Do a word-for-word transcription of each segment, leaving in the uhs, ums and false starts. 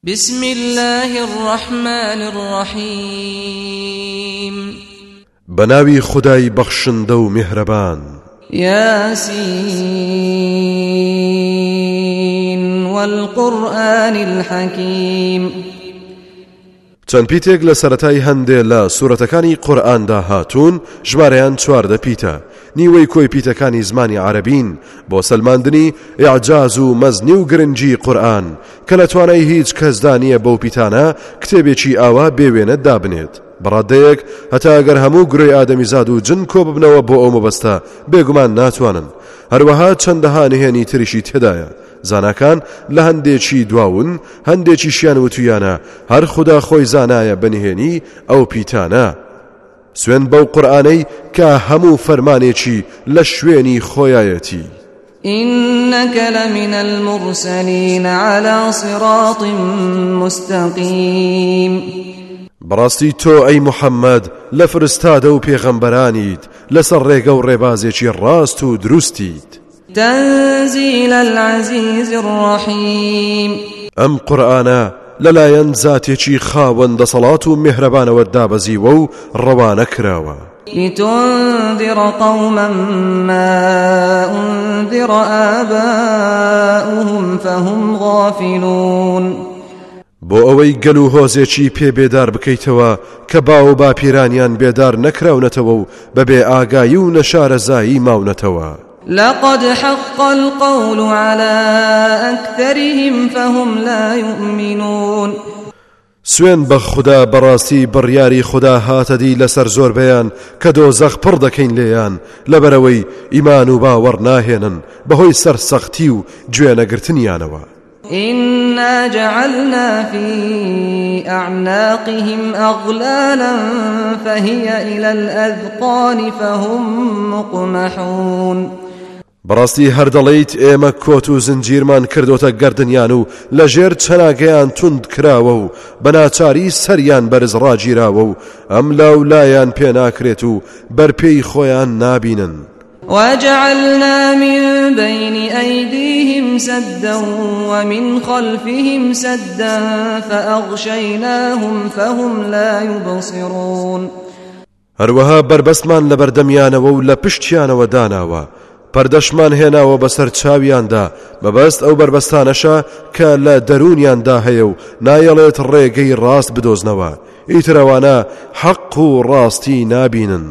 بسم الله الرحمن الرحيم بناوي خداي بخشن دو مهربان ياسين والقرآن الحكيم چەند پیتێک لە سەرەتای هەندێ لە سوورەتەکانی قورئاندا هاتوون ژمارەیان چواردە پیتە نیوەی کۆی پیتەکانی زمانی عەرەبین بۆ سەلماندنی ئیعجاز و مەزنی و گرنگی قورئان کە لە توانای هیچ کەسدا نییە بەو پیتانە کتێبێکی ئاوا بێوێنە دابنێت بەڕادەیەک هەتا ئەگەر هەموو گرۆی ئادەمیزاد و جن کۆ ببنەوە بۆ ئەو مەبەستە بێگومان ناتوانن هەروەها چەندەها نهێنی تریشی تێدایە زاناکان لە هەندێکی دواون هەندێکیشیان وتویانە هەر خوددا خۆی زانایە بەنهێنی ئەو پیتانە سوێن بەو قورئانەی کە هەموو فەرمانێکی لە شوێنی خۆیایەتی إنك لمن المرسلين على صراط مستقيم بەڕاستی تۆ ئەی محەممەد لە فرستادە و پێغەمبەرانیت لەسەر ڕێگە و ڕێبازێکی ڕاست و دروستیت تنزيل العزيز الرحيم ئەم قورئانە لەلایەن زاتێکی خاوەندە سەڵات و میهرەبانەوە دابەزیوە و ڕەوانە کراوە لتنذر قوما ما أنذر آباؤهم فهم غافلون بۆ ئەوەی گەل و هۆزێکی پێ بێدار بکەیتەوە کە باو باپیرانیان بێدار نەکراونەتەوە و بەبێ ئاگایی و نەشارەزایی ماونەتەوە لقد حق القول على أكثرهم فهم لا يؤمنون سوێن بە خوددا بەڕاستی بڕیاری خوددا هاتەدی لەسەر زۆربەیان کە دۆزەخ پڕ دەکەین لێیان لەبەرەوەی ئیمان و باوەڕ ناهێنن بەهۆی سەرسەختی و گوێنەگرتنیانەوە إنا جعلنا في أعناقهم أغلالا فهي إلى الأذقان فهم مقمحون بەڕاستی هەردەڵێیت ئێمە کۆت و زنجیرمان کردوتە گەردنیان و لە ژێر چەناگەیان توند کراوە و بەناچاری سەریان بەرز ڕاگیراوە و ئەم لاو لایان پێ ناکرێت و بەرپێی خۆیان نابینن وجعلنا من بين أيديهم سدا ومن خلفهم سدا فأغشيناهم فهم لا يبصرون هەروەها بربەستمان لە بەردەمیانەوە و لە پشتیانەوە داناوە پەردەشمان هێناوە بەسەر چاویاندا مەبەست ئەو بربەستانەشە کە لە دەرونیاندا هەیە و نایەڵێت ڕێگەی ڕاست بدۆزنەوە ئیترەوانە حەق و ڕاستی نابینن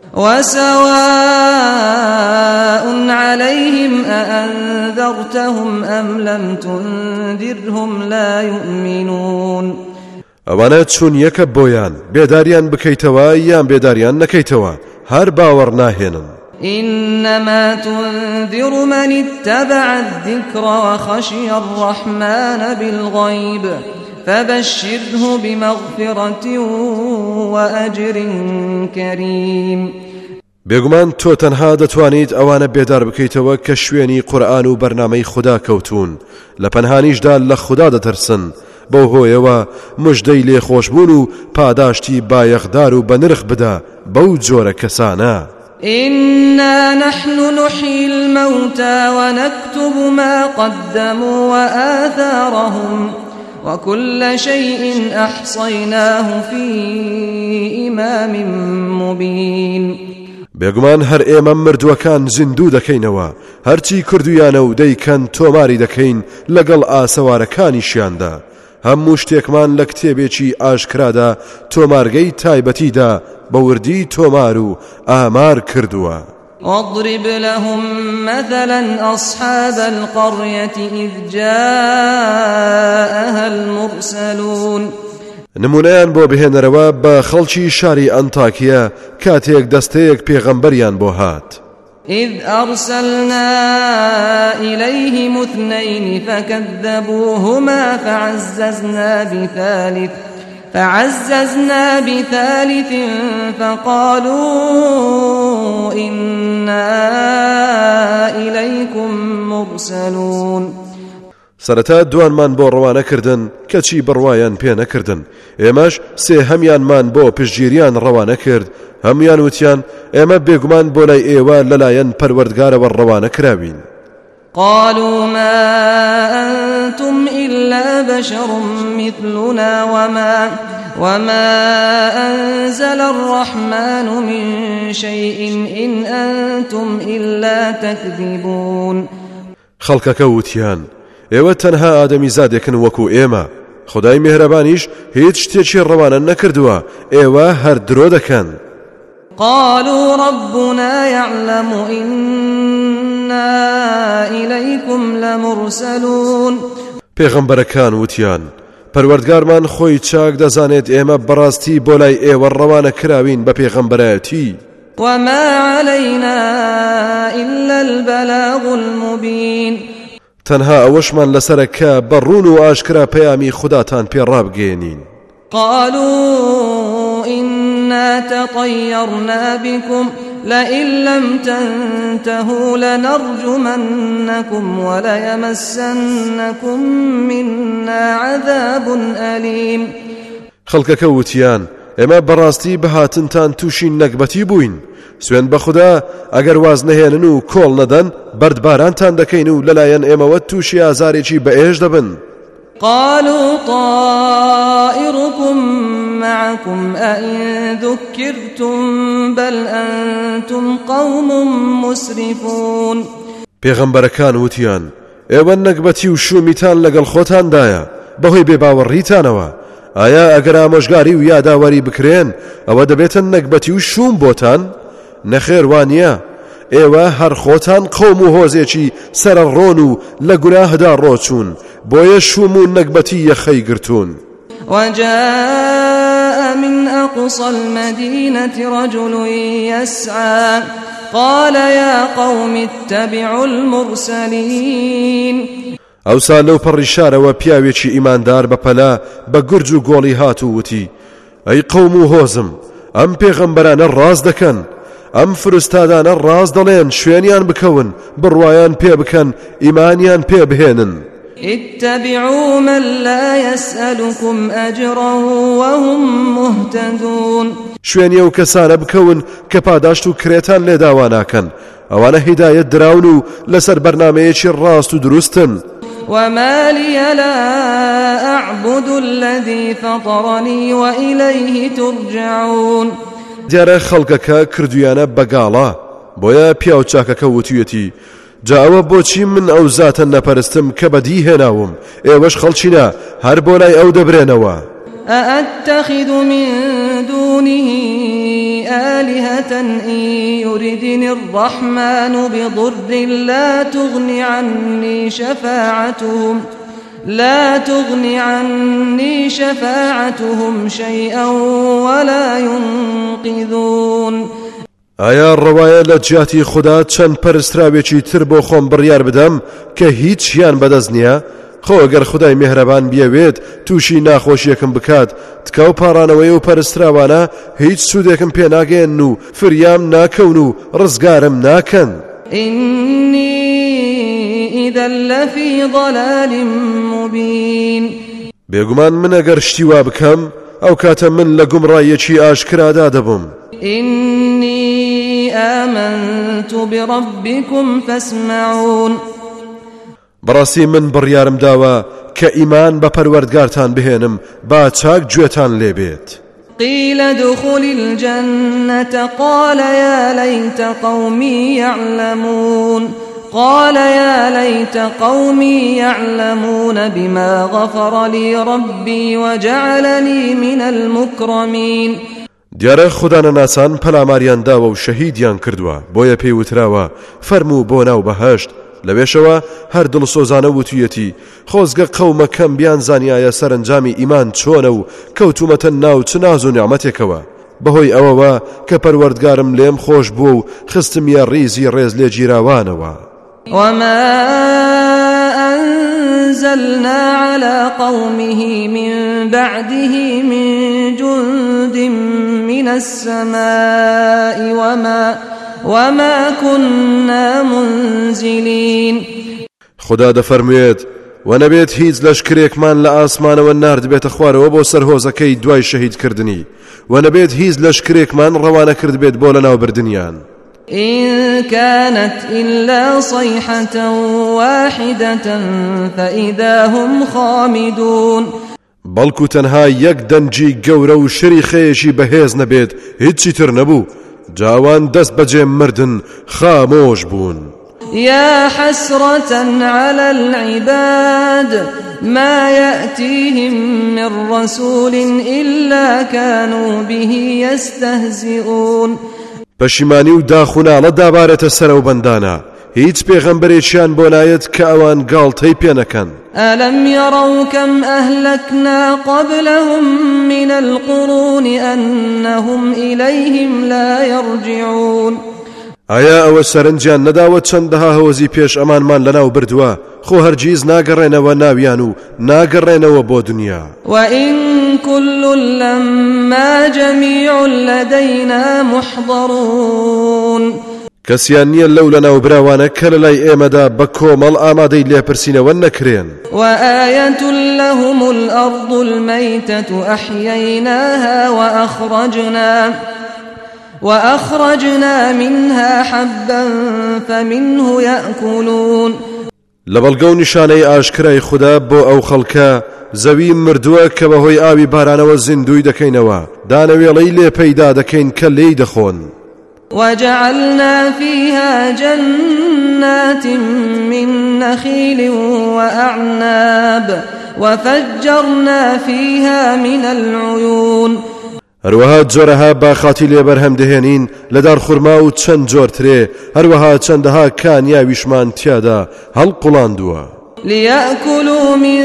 وسواء عليهم أأنذرتهم أم لم تنذرهم لا يؤمنون ئەوانە چون یەکە بۆیان بێداریان بکەیتەوە یان بێداریان نەکەیتەوە هەر باوەڕ ناهێنن إنما تنذر من اتبع الذكر وخشي الرحمن بالغيب فبشره بمغفرة وأجر كريم بێگومان تۆ تەنها دەتوانیت ئەوانە بێدار بکەیتەوە کە شوێنی قورئان و بەرنامەی خوددا کەوتون لە پەنهانیشدا لە خوددا دەترسن بەو هۆیەوە مژدەی لێخۆشبوون و پاداشتی بایەخدار و بەنرخ بدە بەو جۆرە کەسانە إنا نحن نحيي الموتى ونكتب ما قدموا وآثارهم وكل شيء أحصيناه في إمام مبين بێگومان هەر ئێمە مردووەکان زیندوو دەکەینەوە هەرچی کردویانە و دەیکەن تۆماری دەکەین لەگەڵ ئاسەوارەکانیشیاندا هەموو شتێکمان لە کتێبێکی ئاشکرادا تۆمارگەی تایبەتیدا بە وردی تۆمار و ئامار کردووە واضرب لهم مثلا أصحاب القرية إذ جاءها المرسلون نمونەیان بۆ بهێنەرەوە بە خەڵکی شاری ئەنتاکیە کاتێک دەستەیەک پێغەمبەریان بۆ هات إذ أرسلنا إليهم اثنين فكذبوهما فعززنا بثالث فعززنا بثالث فقالوا إنا إليكم مرسلون سەرەتا دوانمان بۆ ڕەوانەکردن کەچی بڕوایان پێ نەکردن ئێمەش سێ هەمیانمان بۆ پشتگیریان ڕەوانە کرد هەمویان وتیان ئێمە بێگومان بۆ لای ئێوە لەلایەن پەروەردگارەوە ڕەوانە کراوین قالوا ما أنتم إلا بشر مثلنا وما, وما أنزل الرحمن من شيء إن أنتم إلا تكذبون. خەڵکەکە وتیان ئێوە تەنها ئادەمی زادێکن وەکو ئێمە، خدای میهرەبانیش هیچ شتێکی ڕەوانە نەکردووە، ئێوە هەر درۆ دەکەن. قالوا ربنا يعلم إنا إليكم لمرسلون. پێغەمبەرەکان وتیان پەروەردگارمان خۆی چاک دەزانێت ئێمە بەڕاستی بۆ لای ئێوە ڕەوانە کراوین بە پێغەمبەرەتی. وما علينا إلا البلاغ المبين. تەنها ئەوەشمان لەسەرە کە بەڕوون و ئاشکرا پەیامی خوداتان پێڕابگەێنین. قالوا إنا تطيرنا بكم لئن لم تنتهوا لنرجمنكم وليمسنكم منا عذاب أليم. خەڵکەکە وتیان ئێمە بەڕاستی بەهاتنتان تووشی نەکبەتی بووین، سوێن بە خوددا ئەگەر واز نەهێنن و کۆڵ نەدەن بەردبارانتان دەکەین و لەلایەن ئێمەوە تووشی ئازارێکی بەئێش دەبن. قالوا طائركم معكم أئن ذكرتم بل أنتم قوم مسرفون. پێغەمبەرەکان وتیان ئێوە نەکبەتی و شومیتان لەگەڵ خۆتاندایە بەهۆی بێباوەڕیتانەوە، ئایا ئەگەر ئامۆژگاری و یاداوەری بکرێن ئەوە دەبێتن نەکبەتی و شوم بۆتان؟ نەخێر وانە، ئێوە هەر خۆتان قەوم و هۆزێکی سەرڕۆن و لە گوناهدا ڕۆچوون، بۆیە شوم و نەکبەتی یەخەی گرتوون. وجاء من أقصى المدينة رجل يسعى قال يا قوم اتبعوا المرسلين. ئەوسا لەو پەڕی شارەوە پیاوێکی ئیماندار بەپەلا بە گورج و گۆڵی هات و وتی ئەی قەوم و هۆزم، ئەم پێغەمبەرانە ڕاز دەکەن، ئەم فرستادانە ڕاز دەڵێن، شوێنیان بکەون، بڕوایان پێ بکەن، ئیمانیان پێ بهێنن. اتبعوا من لا يسألكم أجرا وهم مهتدون. شوێنی ئەو کەسانە بکەون کە پاداشت و کرێتان لێداوا ناکەن، ئەوانە هیدایەت دراون و لەسەر بەرنامەیەکی ڕاست و دروستن. وما لي لا أعبد الذي فطرني وإليه ترجعون. دیارە خەڵکەکە کردویانە بەگاڵا، بۆیە پیاو چاکەکە وتویەتی جا ئەوە بۆچی من ئەو زاتە نەپەرستم کە بەدی هێناوم، ئێوەش خەڵچینە هەر بۆ لای ئەو دەبرێنەوە. أأتخذ من دونه آلهة إن يردني الرحمن بضر لا تغن عني شفاعتهم لا تغن عني شفاعتهم شيئا ولا ينقذون. ئایا ڕەوایە لە جیاتی خوددا چەند پەرستراوێکی تر بۆ خۆم بڕیار بدەم کە هیچیان بەدەست نییە؟ خۆ ئەگەر خودای میهرەبان بیەوێت تووشی ناخۆشیەکەم بکات، تکاو پاڕانەوەی و پەرستراوانە هیچ سوودێکم پێ ناگەێن و فریام ناکەون و ڕزگارم ناکەن. إني إذا لفي ضلال مبين. بێگومان من ئەگەر شتی وا بکەم ئەو کاتە من لە گومڕایەکی ئاشکرادا دەبم. إني آمنت بربكم فاسمعون. بەڕاستی من بڕیارم داوە کە ئیمان بە پەروەردگارتان بهێنم، با چاک گوێتان لێبێت. قيل ادخل الجنة قال يا ليت قومي يعلمون قال يا ليت قومي يعلمون بما غفر لي ربي وجعلني من المكرمين. دیارە خوددانە ناسان پەلاماریان داوە و شەهیدیان کردووە، بۆیە پێی وتراوە فەرموو بۆ ناو بەهەشت. لەوێشەوە هەر دڵسۆزانە وتویەتی خۆزگە قەومەکەم بیان زانیایە سەرنجامی ئیمان چۆنە و کەوتومەتە ناو چ ناز و نیعمەتێکەوە، بەهۆی ئەوەوە کە پەروەردگارم لێم خۆش بووە و خستمیە ڕیزی ڕێز لێ گیراوانەوە. وما أنزلنا على قومه من بعده من جند من السماء وما وما كنا منزلين. خدا دەفەرموێت و نەبێت هیچ لەشکرێکمان لە ئاسمانەوە ناردبێتە خوارەوە بۆ سەرهۆزەکەی دوای شەهیدکردنی، و نەبێت هیچ لەشکرێکمان ڕەوانە کرد بێت بۆ لەناوبردنیان. إن كانت إلا صيحة واحدة فإذا هم خامدون بەڵکو تەنها یەک دەنجی گەورە و شەری خێشی بەهێز نەبێت هیچی تر نەبوو جاوان دەست بەجێ مردن خامۆش بوون. يا حسرة على العباد ما يأتيهم من رسول إلا كانوا به يستهزئون. پەشیمانی و داخوناڵە دابارێتە سەرە و بەندانە هیچ پێغەمبەرێکیان بۆ نایەت کە ئەوان گاڵتەی پێ نەکەن. ألم يروا كم أهلكنا قبلهم من القرون أنهم إليهم لا يرجعون. ئایا ئەوە سەرنجیان نەداوە چەندەها هەوەزی پێش ئەمانمان لەناو بردووە خۆ هەرگیز ناگەڕێنەوە ناویان و ناگەڕێنەوە بۆ دنیا. وإن كل لما جميع لدينا محضرون. کەسیان نییە لەو لەناو براوانە کە لەلای ئێمەدا بە کۆمەڵ ئامادەی لێپرسینەوە نەکرێن. وآية لهم الأرض الميتة أحييناها وأخرجنا وأخرجنا منها حبا فمنه يأكلون. لەبەڵگە و نیشانەی ئاشکرای خوددا بۆ ئەو خەڵکە زەوی مردووە کە بەهۆی ئاوی بارانەوە زیندوی دەکەینەوە دانەوێڵەی لێ پەیدا دەکەین کە لێی دەخۆن. وجعلنا فيها جنات من نخيل وأعناب وفجرنا فيها من العيون. هەروەها جۆرەها باخاتی لێبەرهەم دەهێنین لەدار خورما و چەند جۆرترێ هەروەها چەندەها کانیاویشمان تیادا هەڵقوڵاندووە. ليأكلوا من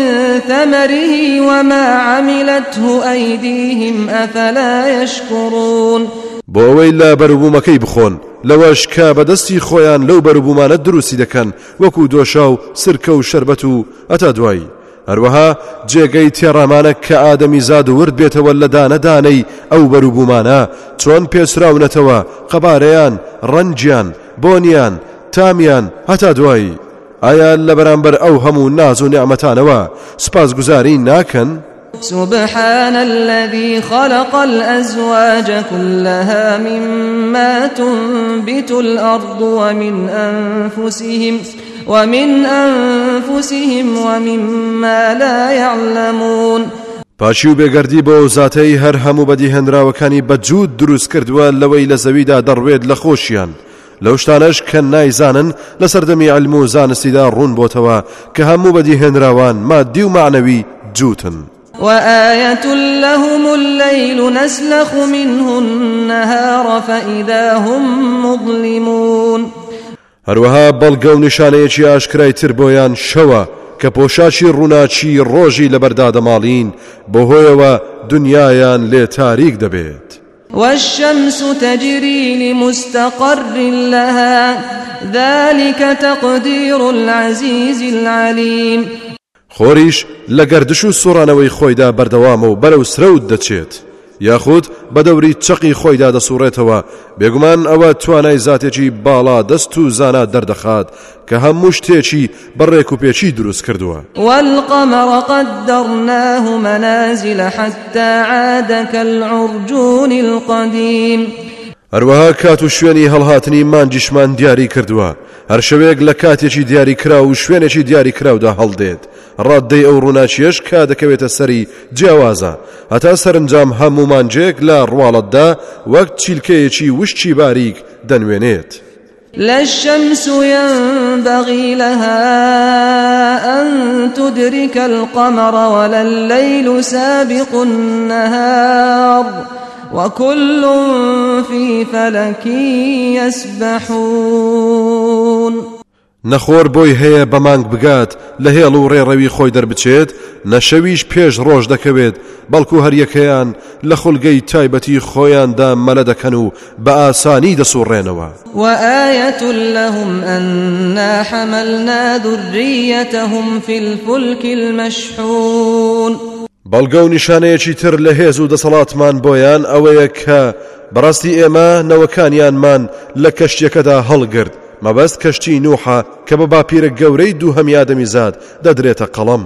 ثمره وما عملته أيديهم أفلا يشكرون. بۆ ئەوەی لە بەروبوومەکەی بخۆن لەوەش کە بەدەستی خۆیان لەو بەروبوومانە دروستی دەکەن وەکو دۆشا و سرکە و شەربەت و ئەتا دوایی. هەروەها جێگەی تێڕامانە کە ئادەمی زاد ورد بێتەوە لە دانەدانەی ئەو بەروبوومانە چۆن پێچراونەتەوە قەبارەیان ڕەنجیان بۆنیان تامیان هەتا دوایی. ئایا لە بەرامبەر ئەو هەموو ناز و نیعمەتانەوە سپاسگوزاری ناکەن؟ سبحان الذي خلق الأزواج كلها مما تنبت الأرض ومن أنفسهم ومن أنفسهم ومما لا يعلمون. پاشی و بێگەردی بۆ زاتەی هەر هەموو بەدی هێنراوەکانی بەجوود دروست کردووە لەوەی لە زەویدا دەڕوێت لە خۆشیان لەو شتانەش کە نایزانن لە سەردەمی عیلم و زانستیدا ڕوون بۆتەوە کە هەموو بەدی هێنراوان مادی و معنەوی جوتن. وآية لهم الليل نسلخ منه النهار فإذا هم مظلمون. هەروەها بەڵگە و نیشانەیەکی ئاشکرای تر بۆیان شەوە کە پۆشاچی ڕووناچی ڕۆژی لەبەردا دەماڵین بەهۆیەوە دنیایان لێ تاریک دەبێت. والشمس تجري لمستقر لها ذلك تقدير العزيز العليم. خۆریش لە گەردش و سوڕانەوەی خۆیدا بەردەوامە و بەرەو سرەوت دەچێت یاخود بە دەوری چەقی خۆیدا دەسوڕێتەوە بێگومان ئەوە توانای زاتێکی باڵا دەست و زانا دەردەخات کە هەموو شتێکی بەڕێک و پێچی دروست کردووە. والقمر قدرناه منازل حتى عاد كالعرجون القديم. هەروەها کات و شوێنی هەڵهاتنی مانجیشمان دیاری کردووە هەر شەوێک لە کاتێکی دیاری کرا و شوێنێکی دیاری کراودا هەڵدێت ڕاددەی ئەو ڕووناچیەش کا دەکەوێتە سەری جیاوازە هەتا سەرنجام هەموو مانجێک لە ڕواڵەتدا وەک چیلکەیەکی وشتی باریک دەنوێنێت. لا الشمس ينبغي لها أن تدرك القمر ولا الليل سابق النهار وكل في فلك يسبحون. نەخۆر بۆی هەیە بەمانگ بگات لە هێڵ و ڕێڕەوی خۆی دەربچێت نەشەویش پێش ڕۆژ دەکەوێت بەڵکو هەریەکەیان لە خولگەی تایبەتی خۆیاندا مەلە دەکەن و بە ئاسانی دەسوڕێنەوە. وآية لهم أنا حملنا ذريتهم في الفلك المشحون. بەڵگە و نیشانەیەکی تر لە هێز و دەسەڵاتمان بۆیان ئەوەیە کە بەڕاستی ئێمە نەوەکانیانمان لە کەشتیەکەدا هەڵگرت مەبەست کەشتی نوحە کە بە باپیرە گەورەی دوو هەمی ئادەمی زاد دەدرێتە قەڵەم.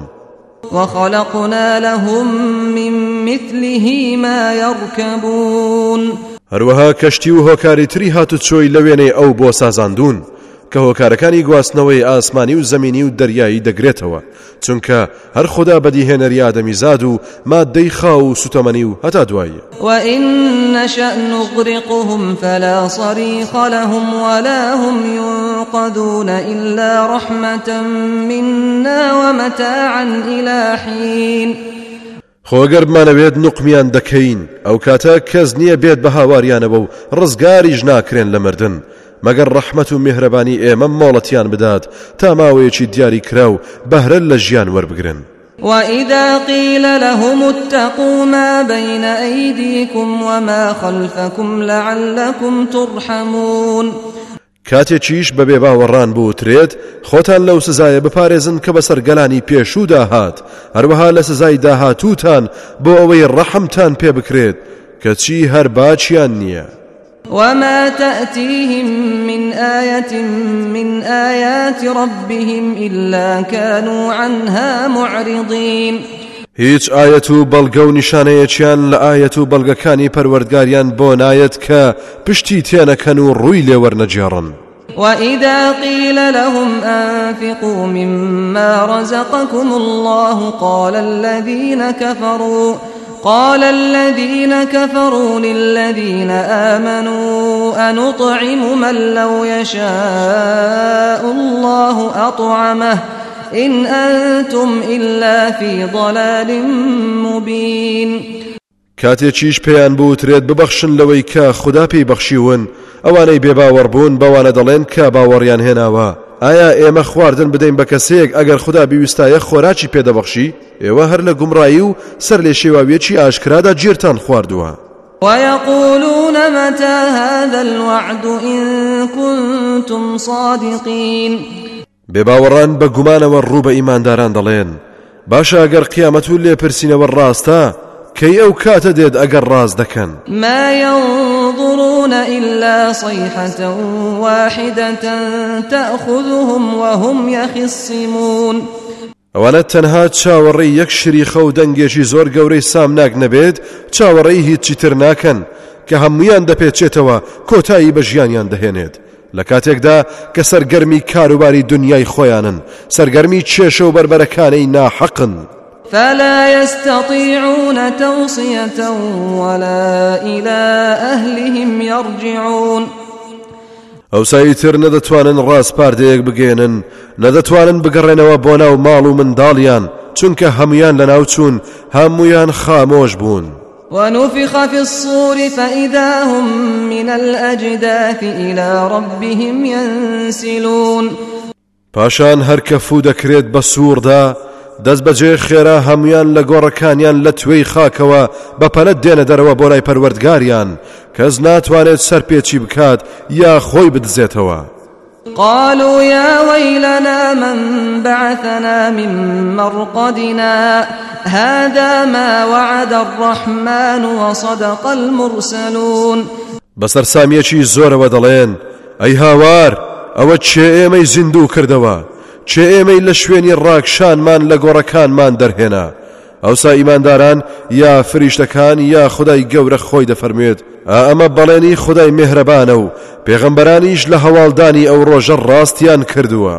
وخلقنا لهم من مثله ما يركبون. هەروەها کەشتی و هۆکاری تری هاتو چۆی لە وێنەی ئەو بۆ سازاندون کە هۆکارەکانی گواستنەوەی ئاسمانی و زەمینی و دەریایی دەگرێتەوە چونکە هەر خوددا بەدیهێنەری ئادەمیزاد و مادەی خاو و سوتەمەنی و هەتا دوایە. وَإِن نَّشَأْ نُغْرِقْهُمْ فَلَا صَرِيخَ لَهُمْ وَلَا هُمْ يُنقَذُونَ إِلَّا رَحْمَةً مِنَّا وَمَتَاعًا إِلَىٰ حِينٍ. خۆگەر بمانەوێت نوقمیان دەکەین ئەو کاتە کەس نییە بێت بە هاواریانەوە و ڕزگاریش ناکرێن لە مردن مەگەر ڕەحمەت و میهرەبانی ئێمە مۆڵەتیان بدات تا ماوەیەکی دیاری کرا و بەهرە لە ژیان وەربگرن. وَإِذَا قِيلَ لَهُمُ اتَّقُوا مَا بَيْنَ أَيْدِيكُمْ وَمَا خَلْفَكُمْ لَعَلَّكُمْ تُرْحَمُونَ. کاتێکیش بەبێ باوەڕان بوترێت خۆتان لەو سزایە بپارێزن کە بەسەر گەلانی پێشوودا هات هەروەها لە سزای داهاتووتان بۆ ئەوەی ڕەحمتان پێ بکرێت کەچی هەر باچیان نییە. وما تأتيهم من آية من آيات ربهم إلا كانوا عنها معرضين. هیچ ئاەت و بەڵگە و نیشانەیەکیان لە ئاەت و بەڵگەکانی پەروەردگاریان بۆ نایەت کە پشتی تێنەکەن و ڕووی لێوەرنەجێڕن. وَإِذَا قِيلَ لَهُمْ أَنفِقُوا مِمَّا رَزَقَكُمُ اللَّهُ قَالَ الَّذِينَ كَفَرُوا قال الذين كفروا للذين آمنوا أنطعم من لو يشاء الله أطعمه إن أنتم إلا في ضلال مبين. کاتێکیش پێیان بوترێت ببەخشن لەوەی کە خوددا پێی بەخشیون ئەوانەی بێباوەڕ بوون بەوانە دەڵێن کە باوەڕیان هێناوە ئایا ئێمە خواردن بدەین بە کەسێک ئەگەر خوددا بیویستایە خۆراکی پێدەبەخشی ئێوە هەر لە گومڕایی و سەر لێ شێواویەکی ئاشکرادا گیرتان خواردووە. ويقولون متى هذا الوعد إن كنتم صادقين. بێباوەڕان بە گومانەوە ڕوو بە ئیمانداران دەڵێن باشە ئەگەر قیامەت و لێپرسینەوە ڕاستە کەی ئەو کاتە دێت ئەگەر ڕاست دەکەن. ما ينظرون إلا صيحة واحدة تأخذهم وهم يخصمون. ئەوانە تەنها چاوەڕێی یەک شریخە و دەنگێکی زۆر گەورەی سامناک نەبێت چاوەڕێی هیچی تر ناکەن کە هەمویان دەپێچێتەوە کۆتایی بە ژیانیان دەهێنێت لە کاتێکدا کە سەرگەرمی کاروباری دنیای خۆیانن سەرگەرمی کێشە و بربەرەکانەی ناحەقن. فلا يستطيعون توصية ولا إلى أهلهم يرجعون. ئەو سایتر نەدەتوانن ڕاستپاردەیەک بگێنن نەدەتوانن بگەڕێنەوە بۆ ناو ماڵ و منداڵیان چونکە هەمویان لە ناو چوون هەمویان خامۆش بوون. ونفخ في الصور فإذا هم من الأجداث إلى ربهم ينسلون. پاشان هەر کە فوو دەکرێت بە سووردا دەست بەجێ خێرا هەمویان لە گۆڕەکانیان لە توێی خاکەوە بە پەلەت دێنە دەرەوە بۆ لای پەروەردگاریان کەس ناتوانێت سەرپێچی بکات یا خۆی بدزێتەوە. قالوا يا ويلنا من بعثنا من مرقدنا هذا ما وعد الرحمن وصدق المرسلون. بەسەر سامیەکی زۆرەوە دەڵێن ئەی هاوار ئەوە چێ ئێمەی زیندوو کردەوە چێ ئێمەی لە شوێنی ڕاکشانمان لە گۆڕەکانمان دەرهێنا. ئەوسا ئیمانداران یا فریشتەکان یا خودای گەورە خۆی دەفەرمێت ئەمە بەڵێنی خودای میهرەبانە و پێغەمبەرانیش لە هەواڵدانی ئەو ڕۆژە ڕاستیان کردووە.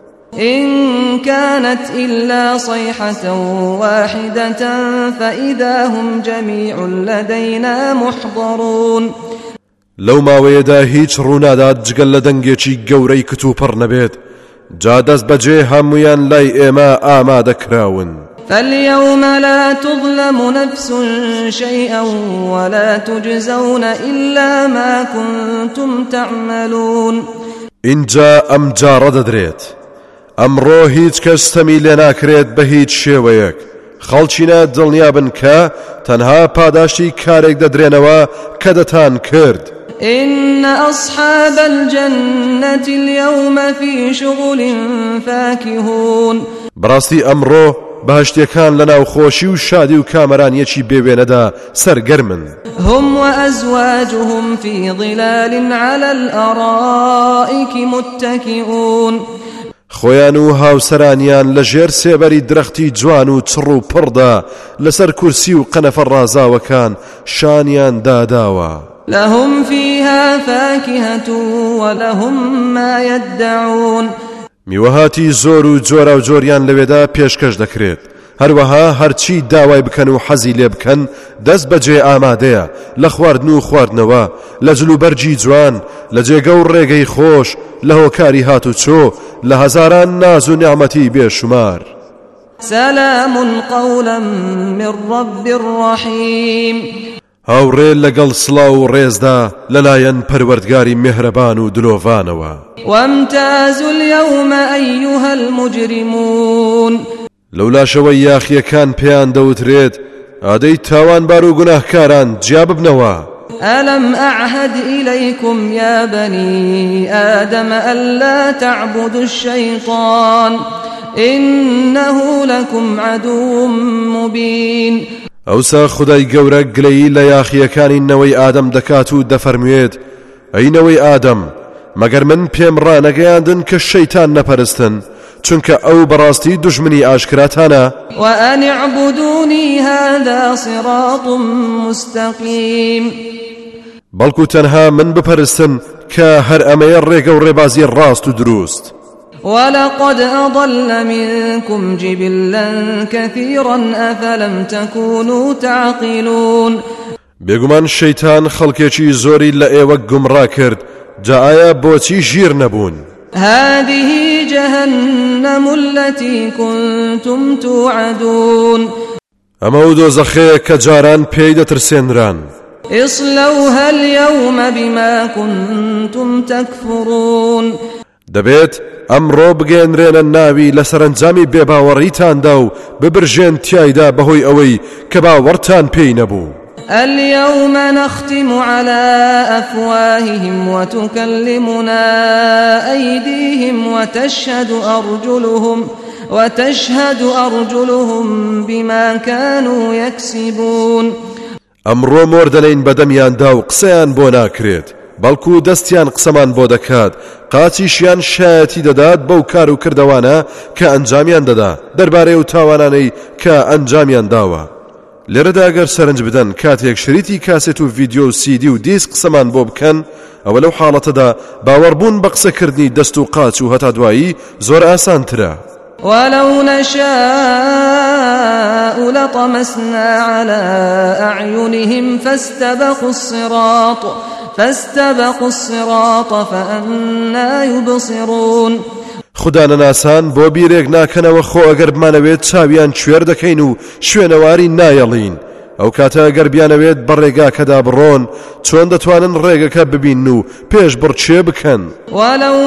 إن كانت إلا صيحة واحدة فإذا هم جميع لدينا محضرون. لەو ماوەیەدا هیچ ڕوونادات جگەل لە دەنگێکی گەورەی کتوپڕ نەبێت جا دەست بەجێ هەمویان لای ئێمە ئامادەکراون. فاليوم لا تظلم نفس شيئا ولا تجزون إلا ما كنتم تعملون. اینجا ئەم جارە دەدرێت ئەمڕۆ هیچ کەس تەمی لێ ناکرێت بە هیچ شێوەیەک خەڵچینە دڵنیابن کە تەنها پاداشتی کارێک دەدرێنەوە کە دەتان کرد. إن أصحاب الجنة اليوم في شغل فاكهون. بڕاستی ئەمڕۆ بەهشتیەکان لە ناو خۆشی و شادی و کامەرانیەکی بێوێنەدا سەرگەرمن. هم وأزواجهم في ظلال على الأرائك متكئون. خۆیان و هاوسەرانیان لە ژێر سێبەری درەختی جوان و چڕ و پڕدا لەسەر کورسی و قەنەفە ڕازاوەکان شانیان داداوە. لهم فيها فاكهة ولهم ما يدعون میوەهاتی زۆر و جۆرا و جۆریان لەوێدا پێشکەش دەکرێت هەروەها هەرچی داوای بکەن و حەزی لێ بکەن دەست بەجێ ئامادەیە لە خواردن و خواردنەوە لە جلوبەرجی جوان لە جێگە و ڕێگەی خۆش لە هۆکاری هات و چۆ لە هەزاران ناز و نیعمەتی بێشمار سلام قولا من رب رحيم هاوڕێ لەگەڵ سڵاو و ڕێزدا لەلایەن پەروەردگاری میهرەبان و دلۆڤانەوە وامتازوا اليوم أيها المجرمون لەولاشەوەی یاخیەکان پێیان دەوترێت ئادەی تاوانبار و گوناهکاران جیا ببنەوە ألم أعهد إليكم يا بني آدم ألا تعبدوا الشيطان إنه لكم عدو مبين ئەوسا خودای گەورە گلەیی لە یاخیەکانی نەوەی ئادەم دەکات و دەفەرموێت ئەی نەوەی ئادەم مەگەر من پێم ڕانەگەیاندن کە شەیتان نەپەرستن چونکە ئەو بەڕاستی دوژمنی ئاشکراتانە وأن اعبدوني هذا صراط مستقيم بەڵکو تەنها من بپەرستن کە هەر ئەمەیە ڕێگە و ڕێبازی ڕاست و دروست ولقد أضل منكم جبلا كثيرا أفلم تكونوا تعقلون بێگومان شەیتان خەڵکێکی زۆری لە ئێوە گومڕا کرد جا ئایا بۆچی ژیر نەبوون هذه جهنم التي كنتم توعدون ئەمە و دۆزەخەیە کە جاران پێی دەترسێنران اصلوها اليوم بما كنتم تكفرون دەبێت ئەمڕۆ بگەێنرێنە ناوی لە سەرنجامی بێباوەڕیتاندا و ببرژێن تیایدا بەهۆی ئەوەی کە باوەڕتان پێی نەبوو اليوم نختم على أفواههم وتكلمنا أيديهم وتشهد أرجلهم وتشهد أرجلهم بما كانوا يكسبون ئەمڕۆ مۆردەلەین بەدەمیاندا و قسەیان بۆ ناکرێت بەڵکو دەستیان قسەمان بۆ دەکات قاچیشیان شایەتی دەدات بەو کار و کردەوانە کە ئەنجامیان دەدا دەربارەی و تاوانانەی کە ئەنجامیان داوە لێرەدا گەر سەرنج بدەن کاتێک شریتی کاسێت و ڤیدیۆ و سیدی و دیسک قسەمان بۆ بکەن ئەوە لەو حاڵەتەدا باوەڕبوون بە قسەکردنی دەست و قاچ و هەتا دوایی زۆر ئاسانترە ولو نشاء لطمسنا على أعينهم فاستبقوا الصراط فاستبقوا الصراط فأنا يبصرون خدا نەناسان بۆ بیرێک ناکەنەوە خۆ ئەگەر بمانەوێت چاویان کوێر دەکەین و شوێنەواری نایەڵین ئەو کاتە ئەگەر بیانەوێت بە ڕێگاکەدا بڕۆن چۆن دەتوانن ڕێگەکە ببین و پێش بڕچێ بکەن ولو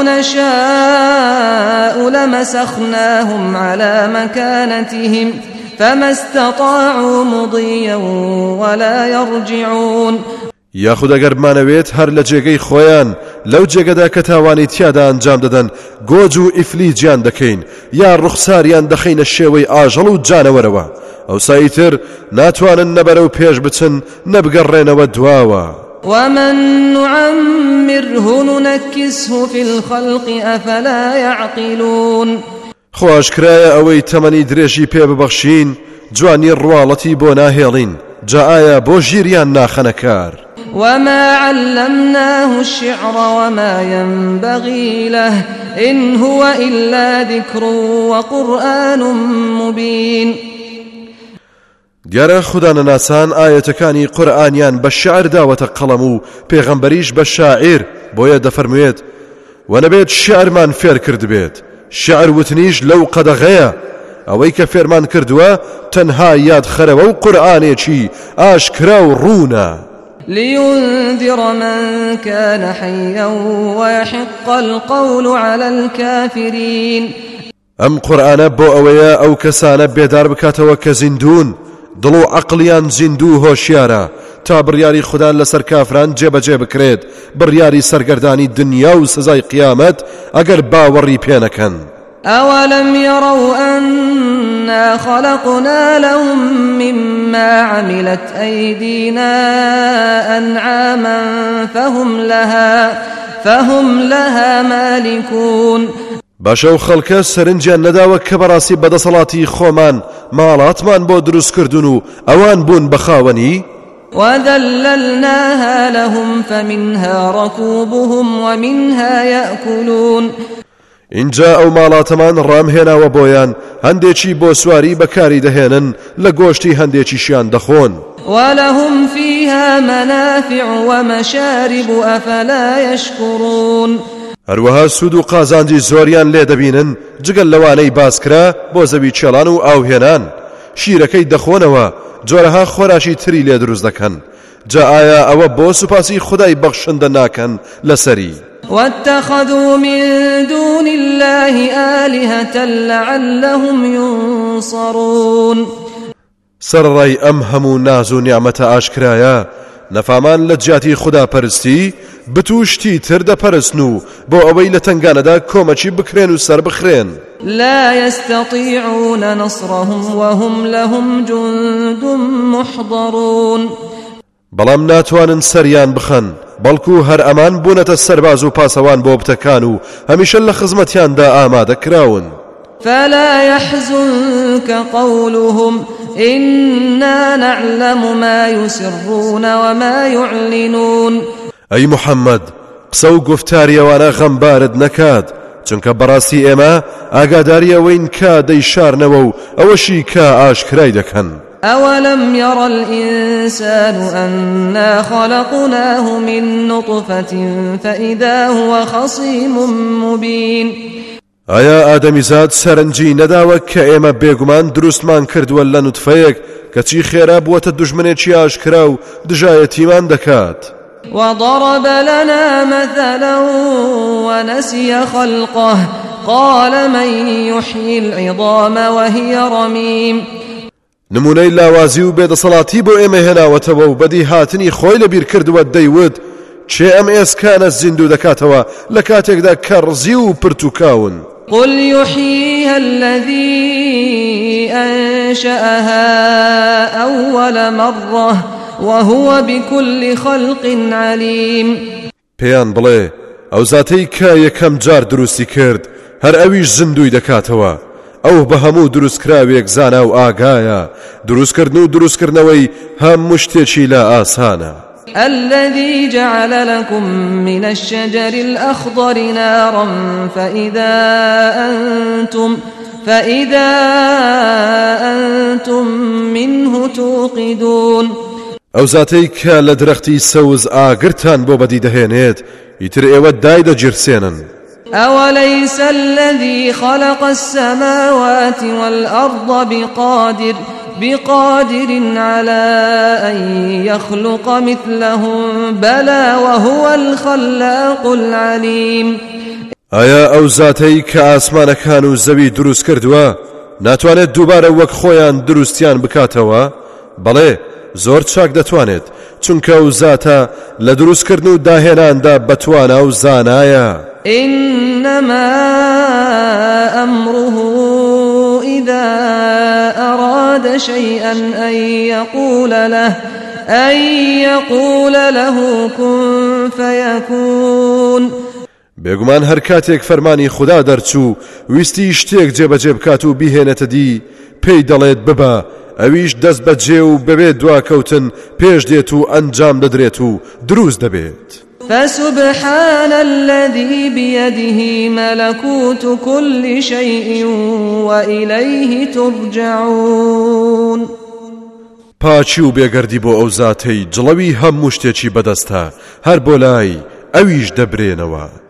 نشاء لمسخناهم على مكانتهم فما استطاعوا مضيا ولا يرجعون یاخود ئەگەر بمانەوێت هەر لە جێگەی خۆیان لەو جێگەدا کە تاوانی تیادا ئەنجام دەدەن گۆج و ئیفلیجیان دەکەین یا ڕوخساریان دەخینە شێوەی ئاژەڵ و جانەوەرەوە ئەوساییتر ناتوانن نەبەرە و پێش بچن نەبگەڕێنەوە دواوە ومن نعمره ننكسه في الخلق أفلا يعقلون خۆشکرایە ئەوەی تەمەنی درێژی پێ ببەخشین جوانی ڕواڵەتی بۆ ناهێڵین جا ئایا بۆ ژیریان ناخەنەکار وما علمناه الشعر وما ينبغي له إن هو إلا ذكر وقرآن مبين دیارە خوددا نەناسان ئاەتەکانی قورئانیان بە شعر داوەتە قەڵەم و پێغەمبەریش بە شاعیر بۆیە دەفەرموێت و نەبێت شعرمان فێر کرد بێت شعر وتنیش لەو قەدەغەیە ئەوەی کە فێرمان کردووە تەنها یاد خەرەوە و قورئانێکی ئاشکرا و ڕوونە لينذر من كان حيا ويحق القول على الكافرين ئەم قورئانە بۆ ئەوەیە ئەو کەسانە بێدار بکاتەوە کە زیندون دڵ و عەقڵیان زیندوو هۆشیارە تا بڕیاری خوددان لەسەر کافران جێبەجێ بکرێت بڕیاری سەرگەردانی دنیا و سزای قیامەت ئەگەر باوەڕی پێ نەکەن أولم يروا أنا خلقنا لهم مما عملت أيدينا أنعاما فهم لها فهم لها مالكون باشە و خەڵکە سەرنجیان نەداوە کە بەڕاستی بەدەسەڵاتی خۆمان ماڵاتمان بۆ دروست کردون و ئەوان بوون بە خاوەنی وذللناها لهم فمنها ركوبهم ومنها يأكلون اینجا ئەو ماڵاتەمان ڕامهێناوە بۆیان هەندێکی بۆ سواری بەکاری دەهێنن لە گۆشتی هەندێکیشیان دەخۆن ولهم فيها منافع ومشارب أفلا يشكرون هەروەها سود و قازانجی زۆریان لێ دەبینن جگەل لەوانەی باسکرا بۆ زەوی چێڵان و ئاوهێنان شیرەکەی دەخۆنەوە جۆرەها خۆراشی تری لێ دروست دەکەن جا ئایا ئەوە بۆ سوپاسی خودای بەخشندە ناکەن لەسەری واتخذوا من دون الله آلهة لعلهم ينصرون سەرڕای ئەم هەموو ناز و نیعمەتە ئاشکرایە نەفامان لە جیاتی خوددا پەرستی بتوشتی تر دەپەرستن و بۆ ئەوەی لە تنگانەدا کۆمەچی بکرێن و سەر بخرێن لا يستطيعون نصرهم وهم لهم جند محضرون بەڵام ناتوانن سەریان بخەن بەڵکو هەر ئەمان بوونەتە سەرباز و پاسەوان بۆ بتەکان و هەمیشە لە خزمەتیاندا ئامادە کراون فلا يحزنك قولهم إنا نعلم ما يسرون وما يعلنون أي محمد قسە و گفتاری ئەوانە غەمبارت نەکات چونکە بەڕاستی ئێمە ئاگاداریەوەین کە دەیشارنەوە و ئەوەشی کە ئاشکرای دەکەن أولم ير الإنسان أنا خلقناه من نطفة فإذا هو خصيم مبين ئایا ئادەمیزاد سەرنجی نەداوە کە ئێمە بێگومان دروستمان کردووە لە نوتفەیەک کەچی خێرا بووەتە دوژمنێکی ئاشکرا و دژایەتیمان دەکات وضرب لنا مثلا ونسي خلقه قال من يحيي العظام وهي رميم نمونەی لاوازی و بێدەسەڵاتی بۆ ئێمە هێناوەتەوە و بەدی هاتنی خۆی لەبیر کردووە دەیوت چێ ئەم ئێسکانە زیندوو دەکاتەوە لە کاتێکدا کە ڕزی و پرتوکاون قل يحييها الذي أنشأها أول مرة وهو بكل خلق عليم پێیان بڵێ ئەو زاتەی کە یەکەم جار دروستی کرد هەر ئەویش زیندوی دەکاتەوە ئەو بە هەموو دروستکراوێک زانا و ئاگایە دروستکردن و دروستکردنەوەی هەموو شتێکی لە ئاسانە الذي جعل لكم من الشجر الأخضر نارا فإذا أنتم فإذا أنتم منه توقدون ئەو زاتەی کە لە درەختی سەوز ئاگرتان بۆ بەدی دەهێنێت ئیتر ئێوە دای دەگیرسێنن أوليس الذي خلق السماوات والأرض بقادر بقادر على أن يخلق مثلهم بلى وهو الخلاق العليم ئایا ئەو زاتەی کە ئاسمانەکان و زەوی دروست کردووە ناتوانێت دووبارە وەک خۆیان دروستیان بکاتەوە بەڵێ زۆر چاک دەتوانێت چونکە ئەو زاتە لە دروستکردن و داهێناندا بەتوانە و زانایە إنما أمره إذا أراد شيئا أن يقول له أن يقول له كن فيكون بێگومان هەر کاتێک فەرمانی خوددا دەرچوو ویستی شتێک جێبەجێ بکات و بیهێنێتە دی پێی دەڵێت ببە ئەویش دەست بەجێ و بەبێت دواکەوتن پێش دێت و ئەنجام دەدرێت و دروست دەبێت فسبحان الذي بيده ملكوت كل شيء وإليه ترجعون پاچی و بێگەردی بۆ ئەو زاتەی جڵەوی هەموو شتێکی بەدەستە هەر بۆ لای ئەویش دەبرێنەوە